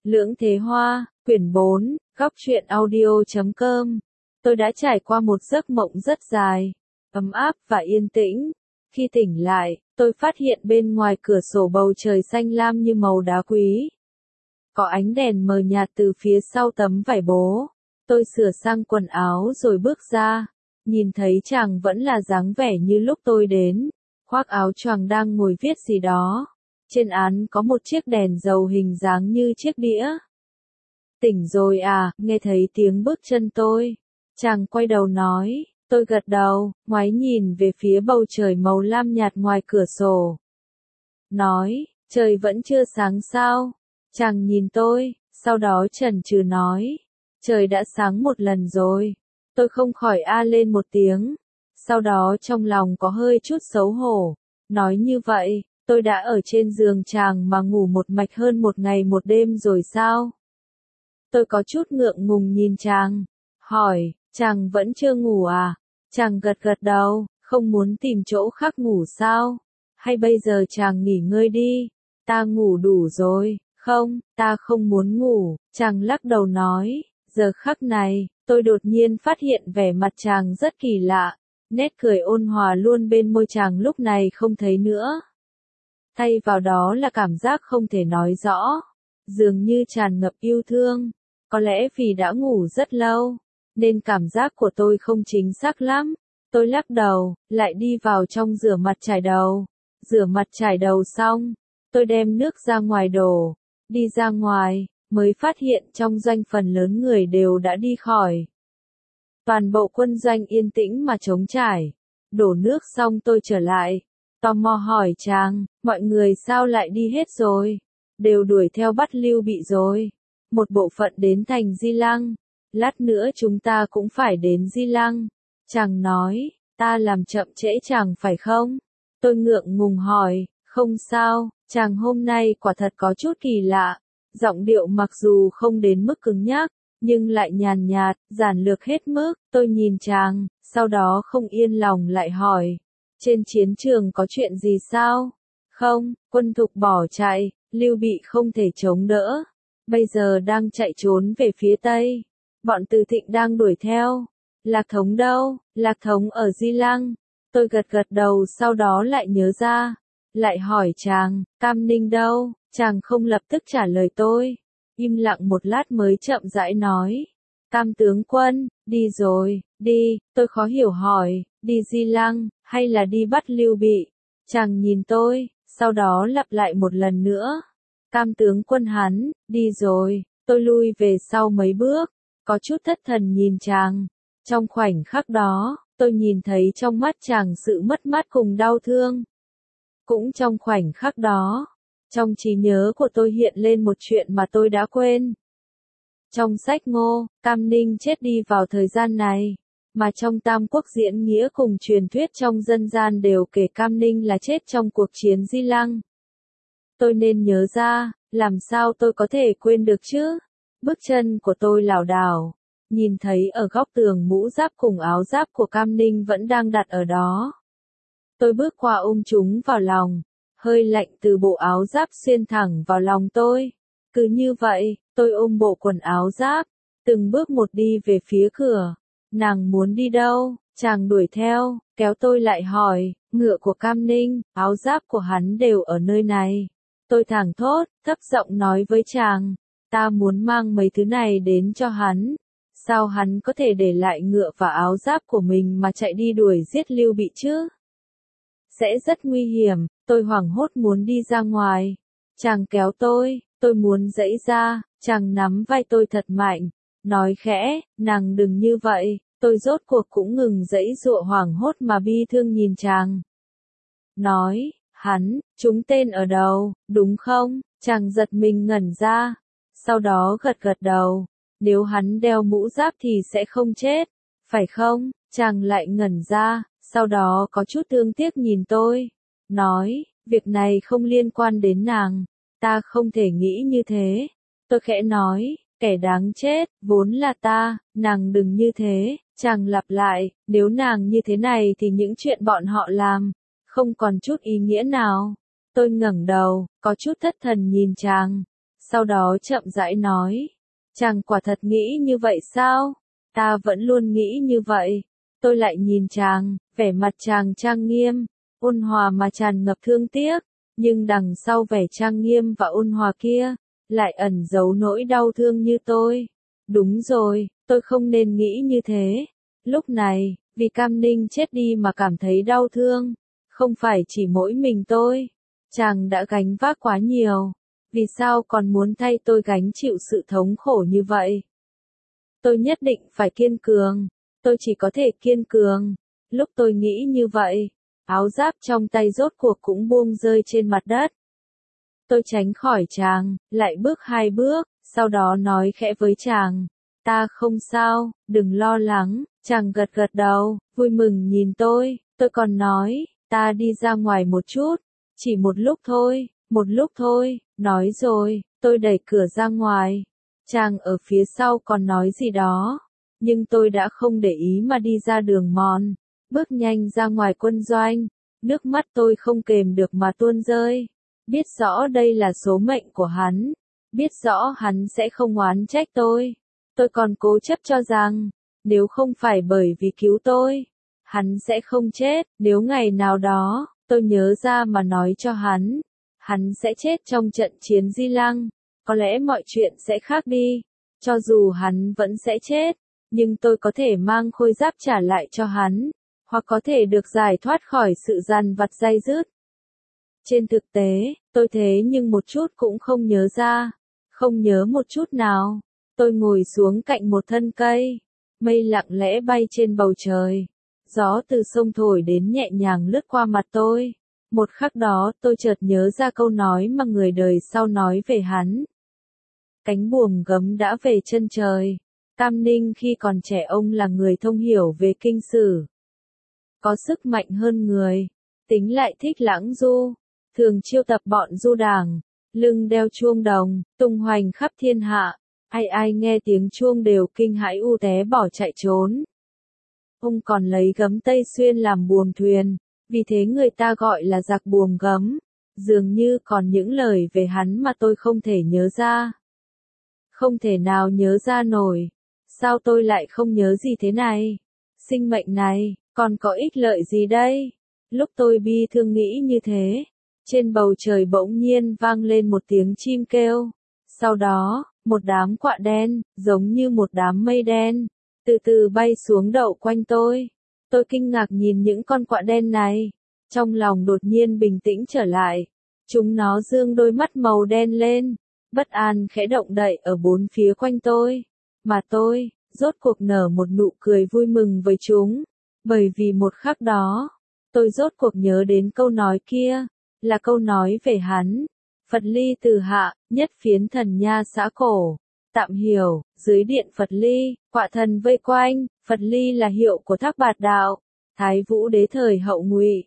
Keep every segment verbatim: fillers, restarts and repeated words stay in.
Lưỡng Thế Hoa, quyển bốn, góc truyện audio chấm com. Tôi đã trải qua một giấc mộng rất dài, ấm áp và yên tĩnh. Khi tỉnh lại, tôi phát hiện bên ngoài cửa sổ bầu trời xanh lam như màu đá quý. Có ánh đèn mờ nhạt từ phía sau tấm vải bố. Tôi sửa sang quần áo rồi bước ra. Nhìn thấy chàng vẫn là dáng vẻ như lúc tôi đến. Khoác áo choàng đang ngồi viết gì đó. Trên án có một chiếc đèn dầu hình dáng như chiếc đĩa. Tỉnh rồi à, nghe thấy tiếng bước chân tôi. Chàng quay đầu nói, tôi gật đầu, ngoái nhìn về phía bầu trời màu lam nhạt ngoài cửa sổ. Nói, trời vẫn chưa sáng sao? Chàng nhìn tôi, sau đó chần chừ nói, trời đã sáng một lần rồi. Tôi không khỏi a lên một tiếng. Sau đó trong lòng có hơi chút xấu hổ. Nói như vậy, tôi đã ở trên giường chàng mà ngủ một mạch hơn một ngày một đêm rồi sao? Tôi có chút ngượng ngùng nhìn chàng. Hỏi, chàng vẫn chưa ngủ à? Chàng gật gật đầu, không muốn tìm chỗ khác ngủ sao? Hay bây giờ chàng nghỉ ngơi đi? Ta ngủ đủ rồi. Không, ta không muốn ngủ. Chàng lắc đầu nói, giờ khắc này, tôi đột nhiên phát hiện vẻ mặt chàng rất kỳ lạ. Nét cười ôn hòa luôn bên môi chàng lúc này không thấy nữa. Thay vào đó là cảm giác không thể nói rõ. Dường như tràn ngập yêu thương. Có lẽ vì đã ngủ rất lâu, nên cảm giác của tôi không chính xác lắm. Tôi lắc đầu, lại đi vào trong rửa mặt chải đầu. Rửa mặt chải đầu xong, tôi đem nước ra ngoài đổ. Đi ra ngoài, mới phát hiện trong doanh phần lớn người đều đã đi khỏi. Toàn bộ quân doanh yên tĩnh mà trống trải. Đổ nước xong tôi trở lại. Tò mò hỏi chàng, mọi người sao lại đi hết rồi? Đều đuổi theo bắt Lưu Bị rồi. Một bộ phận đến thành Di Lăng. Lát nữa chúng ta cũng phải đến Di Lăng. Chàng nói, ta làm chậm trễ chàng phải không? Tôi ngượng ngùng hỏi, không sao, chàng hôm nay quả thật có chút kỳ lạ. Giọng điệu mặc dù không đến mức cứng nhắc, nhưng lại nhàn nhạt, giản lược hết mức. Tôi nhìn chàng, sau đó không yên lòng lại hỏi, trên chiến trường có chuyện gì sao? Không, quân thục bỏ chạy, Lưu Bị không thể chống đỡ. Bây giờ đang chạy trốn về phía Tây. Bọn Từ Thịnh đang đuổi theo. Lạc Thống đâu? Lạc Thống ở Di Lăng. Tôi gật gật đầu sau đó lại nhớ ra. Lại hỏi chàng, Cam Ninh đâu? Chàng không lập tức trả lời tôi. Im lặng một lát mới chậm rãi nói. Cam tướng quân, đi rồi, đi. Tôi khó hiểu hỏi, đi Di Lăng, hay là đi bắt Lưu Bị? Chàng nhìn tôi, sau đó lặp lại một lần nữa. Cam tướng quân hắn, đi rồi. Tôi lui về sau mấy bước, có chút thất thần nhìn chàng. Trong khoảnh khắc đó, tôi nhìn thấy trong mắt chàng sự mất mát cùng đau thương. Cũng trong khoảnh khắc đó, trong trí nhớ của tôi hiện lên một chuyện mà tôi đã quên. Trong sách Ngô, Cam Ninh chết đi vào thời gian này, mà trong Tam Quốc diễn nghĩa cùng truyền thuyết trong dân gian đều kể Cam Ninh là chết trong cuộc chiến Di Lăng. Tôi nên nhớ ra, làm sao tôi có thể quên được chứ? Bước chân của tôi lảo đảo, nhìn thấy ở góc tường mũ giáp cùng áo giáp của Cam Ninh vẫn đang đặt ở đó. Tôi bước qua ôm chúng vào lòng, hơi lạnh từ bộ áo giáp xuyên thẳng vào lòng tôi. Cứ như vậy, tôi ôm bộ quần áo giáp, từng bước một đi về phía cửa. Nàng muốn đi đâu? Chàng đuổi theo, kéo tôi lại hỏi, ngựa của Cam Ninh, áo giáp của hắn đều ở nơi này. Tôi thảng thốt, thấp giọng nói với chàng, ta muốn mang mấy thứ này đến cho hắn. Sao hắn có thể để lại ngựa và áo giáp của mình mà chạy đi đuổi giết Lưu Bị chứ? Sẽ rất nguy hiểm. Tôi hoảng hốt muốn đi ra ngoài. Chàng kéo tôi, tôi muốn giãy ra, chàng nắm vai tôi thật mạnh, nói khẽ, nàng đừng như vậy. Tôi rốt cuộc cũng ngừng giãy giụa hoảng hốt mà bi thương nhìn chàng. Nói, hắn, trúng tên ở đầu, đúng không? Chàng giật mình ngẩn ra, sau đó gật gật đầu. Nếu hắn đeo mũ giáp thì sẽ không chết, phải không? Chàng lại ngẩn ra, sau đó có chút thương tiếc nhìn tôi. Nói, việc này không liên quan đến nàng. Ta không thể nghĩ như thế. Tôi khẽ nói, kẻ đáng chết, vốn là ta, nàng đừng như thế. Chàng lặp lại, nếu nàng như thế này thì những chuyện bọn họ làm, không còn chút ý nghĩa nào. Tôi ngẩng đầu, có chút thất thần nhìn chàng. sau đó chậm rãi nói. Chàng quả thật nghĩ như vậy sao? Ta vẫn luôn nghĩ như vậy. Tôi lại nhìn chàng, vẻ mặt chàng trang nghiêm, ôn hòa mà tràn ngập thương tiếc, nhưng đằng sau vẻ trang nghiêm và ôn hòa kia, lại ẩn giấu nỗi đau thương như tôi. Đúng rồi, tôi không nên nghĩ như thế. Lúc này, vì Cam Ninh chết đi mà cảm thấy đau thương, không phải chỉ mỗi mình tôi. Chàng đã gánh vác quá nhiều, vì sao còn muốn thay tôi gánh chịu sự thống khổ như vậy? Tôi nhất định phải kiên cường, tôi chỉ có thể kiên cường. Lúc tôi nghĩ như vậy, áo giáp trong tay rốt cuộc cũng buông rơi trên mặt đất. Tôi tránh khỏi chàng, lại bước hai bước, sau đó nói khẽ với chàng. Ta không sao, đừng lo lắng. Chàng gật gật đầu, vui mừng nhìn tôi. Tôi còn nói, ta đi ra ngoài một chút, chỉ một lúc thôi, một lúc thôi. Nói rồi, tôi đẩy cửa ra ngoài. Chàng ở phía sau còn nói gì đó, nhưng tôi đã không để ý mà đi ra đường mòn, bước nhanh ra ngoài quân doanh. Nước mắt tôi không kềm được mà tuôn rơi. Biết rõ đây là số mệnh của hắn, biết rõ hắn sẽ không oán trách tôi. Tôi còn cố chấp cho rằng, nếu không phải bởi vì cứu tôi, hắn sẽ không chết. Nếu ngày nào đó, tôi nhớ ra mà nói cho hắn, hắn sẽ chết trong trận chiến Di Lăng, có lẽ mọi chuyện sẽ khác đi. Cho dù hắn vẫn sẽ chết, nhưng tôi có thể mang khôi giáp trả lại cho hắn, hoặc có thể được giải thoát khỏi sự dằn vặt day dứt. Trên thực tế, tôi thế nhưng một chút cũng không nhớ ra, không nhớ một chút nào. Tôi ngồi xuống cạnh một thân cây, mây lặng lẽ bay trên bầu trời, gió từ sông thổi đến nhẹ nhàng lướt qua mặt tôi. Một khắc đó tôi chợt nhớ ra câu nói mà người đời sau nói về hắn. Cánh buồm gấm đã về chân trời. Cam Ninh khi còn trẻ ông là người thông hiểu về kinh sử, có sức mạnh hơn người, tính lại thích lãng du, thường chiêu tập bọn du đảng, lưng đeo chuông đồng, tung hoành khắp thiên hạ. Ai ai nghe tiếng chuông đều kinh hãi u té bỏ chạy trốn. Ông còn lấy gấm Tây Xuyên làm buồm thuyền, vì thế người ta gọi là giặc buồm gấm. Dường như còn những lời về hắn mà tôi không thể nhớ ra. Không thể nào nhớ ra nổi. Sao tôi lại không nhớ gì thế này? Sinh mệnh này, còn có ích lợi gì đây? Lúc tôi bi thương nghĩ như thế, trên bầu trời bỗng nhiên vang lên một tiếng chim kêu. Sau đó, một đám quạ đen, giống như một đám mây đen, từ từ bay xuống đậu quanh tôi. Tôi kinh ngạc nhìn những con quạ đen này, trong lòng đột nhiên bình tĩnh trở lại. Chúng nó dương đôi mắt màu đen lên, bất an khẽ động đậy ở bốn phía quanh tôi. Mà tôi, rốt cuộc nở một nụ cười vui mừng với chúng, bởi vì một khắc đó, tôi rốt cuộc nhớ đến câu nói kia, là câu nói về hắn. Phật ly từ hạ, nhất phiến thần nha xã cổ. Tạm hiểu, dưới điện Phật ly, quạ thần vây quanh. Phật ly là hiệu của Thác Bạt Đạo, Thái Vũ đế thời hậu Ngụy.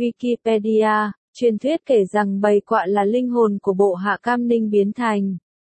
Wikipedia, truyền thuyết kể rằng bầy quạ là linh hồn của bộ hạ Cam Ninh biến thành,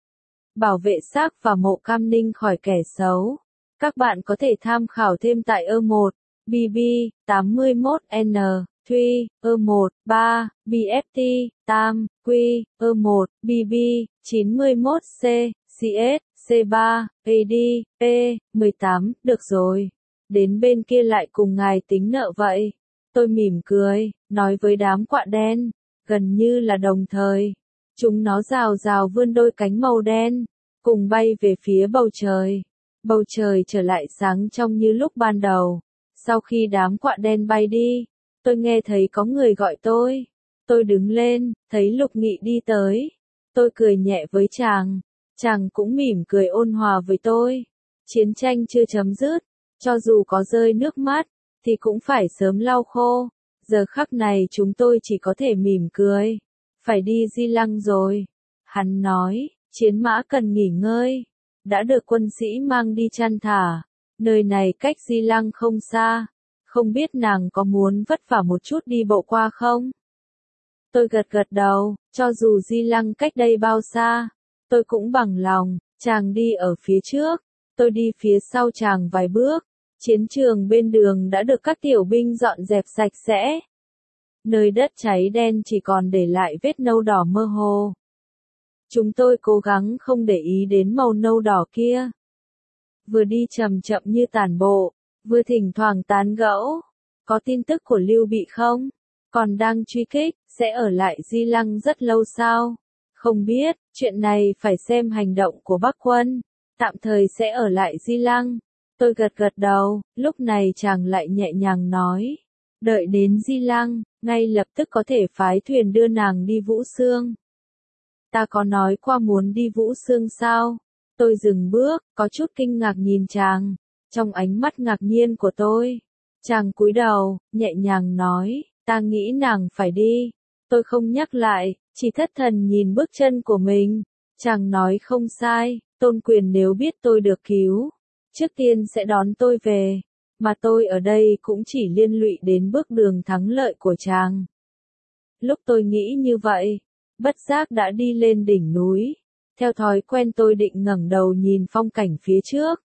bảo vệ xác và mộ Cam Ninh khỏi kẻ xấu. Các bạn có thể tham khảo thêm tại E một, B B, tám mươi mốt N, Thuy, E một, ba, B F T, Tam, Quy, E một, B B, chín mươi mốt C, C S, C ba, A D, P, mười tám, được rồi. Đến bên kia lại cùng ngài tính nợ vậy. Tôi mỉm cười, nói với đám quạ đen, gần như là đồng thời. Chúng nó rào rào vươn đôi cánh màu đen, cùng bay về phía bầu trời. Bầu trời trở lại sáng trong như lúc ban đầu. Sau khi đám quạ đen bay đi, tôi nghe thấy có người gọi tôi. Tôi đứng lên, thấy Lục Nghị đi tới. Tôi cười nhẹ với chàng. Chàng cũng mỉm cười ôn hòa với tôi. Chiến tranh chưa chấm dứt, cho dù có rơi nước mắt, thì cũng phải sớm lau khô. Giờ khắc này chúng tôi chỉ có thể mỉm cười. Phải đi Di Lăng rồi. Hắn nói, chiến mã cần nghỉ ngơi. Đã được quân sĩ mang đi chăn thả. Nơi này cách Di Lăng không xa. Không biết nàng có muốn vất vả một chút đi bộ qua không? Tôi gật gật đầu, cho dù Di Lăng cách đây bao xa, tôi cũng bằng lòng. Chàng đi ở phía trước, tôi đi phía sau chàng vài bước. Chiến trường bên đường đã được các tiểu binh dọn dẹp sạch sẽ. Nơi đất cháy đen chỉ còn để lại vết nâu đỏ mơ hồ. Chúng tôi cố gắng không để ý đến màu nâu đỏ kia. Vừa đi chậm chậm như tản bộ, vừa thỉnh thoảng tán gẫu. Có tin tức của Lưu Bị không? Còn đang truy kích, sẽ ở lại Di Lăng rất lâu sao? Không biết, chuyện này phải xem hành động của Bắc quân. Tạm thời sẽ ở lại Di Lăng. Tôi gật gật đầu, lúc này chàng lại nhẹ nhàng nói. Đợi đến Di Lăng, ngay lập tức có thể phái thuyền đưa nàng đi Vũ Xương. Ta có nói qua muốn đi Vũ Xương sao? Tôi dừng bước, có chút kinh ngạc nhìn chàng. Trong ánh mắt ngạc nhiên của tôi, chàng cúi đầu, nhẹ nhàng nói, ta nghĩ nàng phải đi. Tôi không nhắc lại, chỉ thất thần nhìn bước chân của mình. Chàng nói không sai, Tôn Quyền nếu biết tôi được cứu, trước tiên sẽ đón tôi về, mà tôi ở đây cũng chỉ liên lụy đến bước đường thắng lợi của chàng. Lúc tôi nghĩ như vậy, bất giác đã đi lên đỉnh núi. Theo thói quen tôi định ngẩng đầu nhìn phong cảnh phía trước.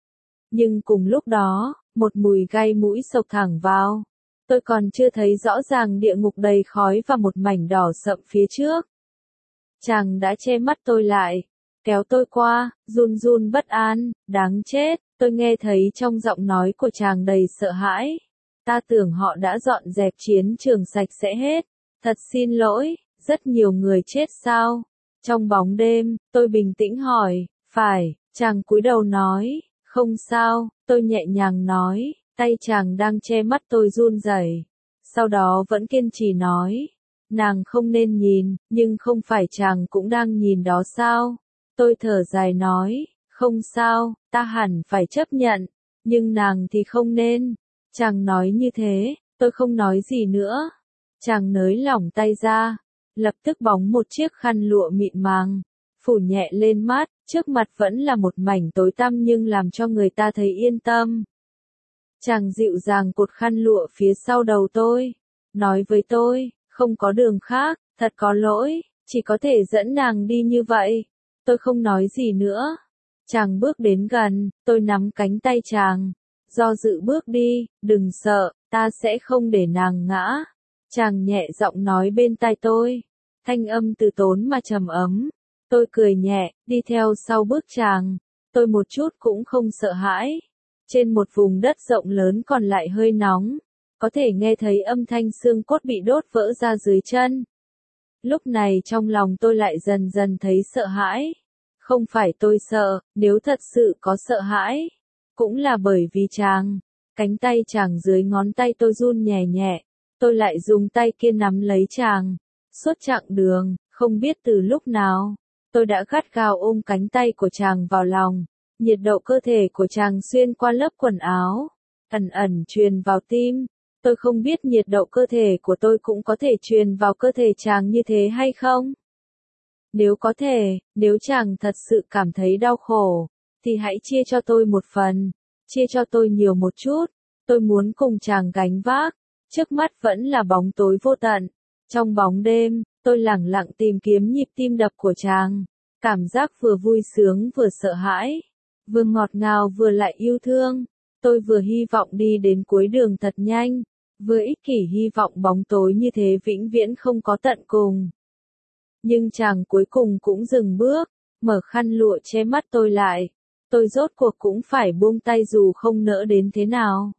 Nhưng cùng lúc đó, một mùi gai mũi xộc thẳng vào. Tôi còn chưa thấy rõ ràng địa ngục đầy khói và một mảnh đỏ sậm phía trước. Chàng đã che mắt tôi lại, kéo tôi qua, run run bất an, đáng chết, tôi nghe thấy trong giọng nói của chàng đầy sợ hãi. Ta tưởng họ đã dọn dẹp chiến trường sạch sẽ hết. Thật xin lỗi, rất nhiều người chết sao? Trong bóng đêm, tôi bình tĩnh hỏi, phải, chàng cúi đầu nói, không sao, tôi nhẹ nhàng nói, tay chàng đang che mắt tôi run rẩy. Sau đó vẫn kiên trì nói, nàng không nên nhìn, nhưng không phải chàng cũng đang nhìn đó sao? Tôi thở dài nói, không sao, ta hẳn phải chấp nhận, nhưng nàng thì không nên. Chàng nói như thế, tôi không nói gì nữa. Chàng nới lỏng tay ra, lập tức bóng một chiếc khăn lụa mịn màng, phủ nhẹ lên mắt, trước mặt vẫn là một mảnh tối tăm nhưng làm cho người ta thấy yên tâm. Chàng dịu dàng cột khăn lụa phía sau đầu tôi, nói với tôi, không có đường khác, thật có lỗi, chỉ có thể dẫn nàng đi như vậy. Tôi không nói gì nữa. Chàng bước đến gần, tôi nắm cánh tay chàng, do dự bước đi, đừng sợ, ta sẽ không để nàng ngã. Chàng nhẹ giọng nói bên tai tôi, thanh âm từ tốn mà trầm ấm. Tôi cười nhẹ, đi theo sau bước chàng. Tôi một chút cũng không sợ hãi. Trên một vùng đất rộng lớn còn lại hơi nóng, có thể nghe thấy âm thanh xương cốt bị đốt vỡ ra dưới chân. Lúc này trong lòng tôi lại dần dần thấy sợ hãi. Không phải tôi sợ, nếu thật sự có sợ hãi, cũng là bởi vì chàng. Cánh tay chàng dưới ngón tay tôi run nhẹ nhẹ, tôi lại dùng tay kia nắm lấy chàng. Suốt chặng đường, không biết từ lúc nào, tôi đã gắt gao ôm cánh tay của chàng vào lòng. Nhiệt độ cơ thể của chàng xuyên qua lớp quần áo, ẩn ẩn truyền vào tim. Tôi không biết nhiệt độ cơ thể của tôi cũng có thể truyền vào cơ thể chàng như thế hay không? Nếu có thể, nếu chàng thật sự cảm thấy đau khổ, thì hãy chia cho tôi một phần, chia cho tôi nhiều một chút. Tôi muốn cùng chàng gánh vác. Trước mắt vẫn là bóng tối vô tận. Trong bóng đêm, tôi lẳng lặng tìm kiếm nhịp tim đập của chàng. Cảm giác vừa vui sướng vừa sợ hãi, vừa ngọt ngào vừa lại yêu thương. Tôi vừa hy vọng đi đến cuối đường thật nhanh, vừa ích kỷ hy vọng bóng tối như thế vĩnh viễn không có tận cùng. Nhưng chàng cuối cùng cũng dừng bước, mở khăn lụa che mắt tôi lại. Tôi rốt cuộc cũng phải buông tay dù không nỡ đến thế nào.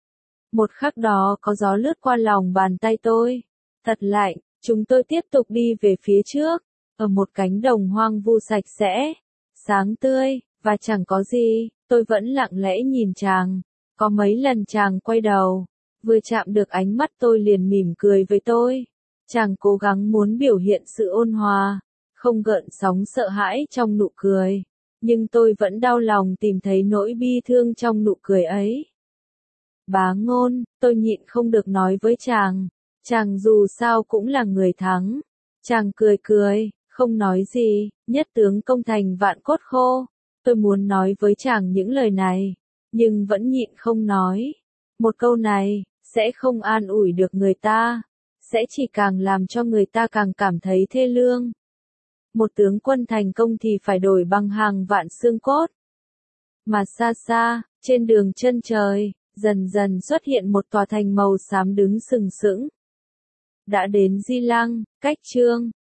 Một khắc đó có gió lướt qua lòng bàn tay tôi. Thật lạnh, chúng tôi tiếp tục đi về phía trước, ở một cánh đồng hoang vu sạch sẽ, sáng tươi, và chẳng có gì. Tôi vẫn lặng lẽ nhìn chàng. Có mấy lần chàng quay đầu, vừa chạm được ánh mắt tôi liền mỉm cười với tôi. Chàng cố gắng muốn biểu hiện sự ôn hòa, không gợn sóng sợ hãi trong nụ cười. Nhưng tôi vẫn đau lòng tìm thấy nỗi bi thương trong nụ cười ấy. Bá Ngôn, tôi nhịn không được nói với chàng. Chàng dù sao cũng là người thắng. Chàng cười cười, không nói gì, nhất tướng công thành vạn cốt khô. Tôi muốn nói với chàng những lời này, nhưng vẫn nhịn không nói. Một câu này, sẽ không an ủi được người ta, sẽ chỉ càng làm cho người ta càng cảm thấy thê lương. Một tướng quân thành công thì phải đổi bằng hàng vạn xương cốt. Mà xa xa, trên đường chân trời, dần dần xuất hiện một tòa thành màu xám đứng sừng sững. Đã đến Di Lăng, cách Chương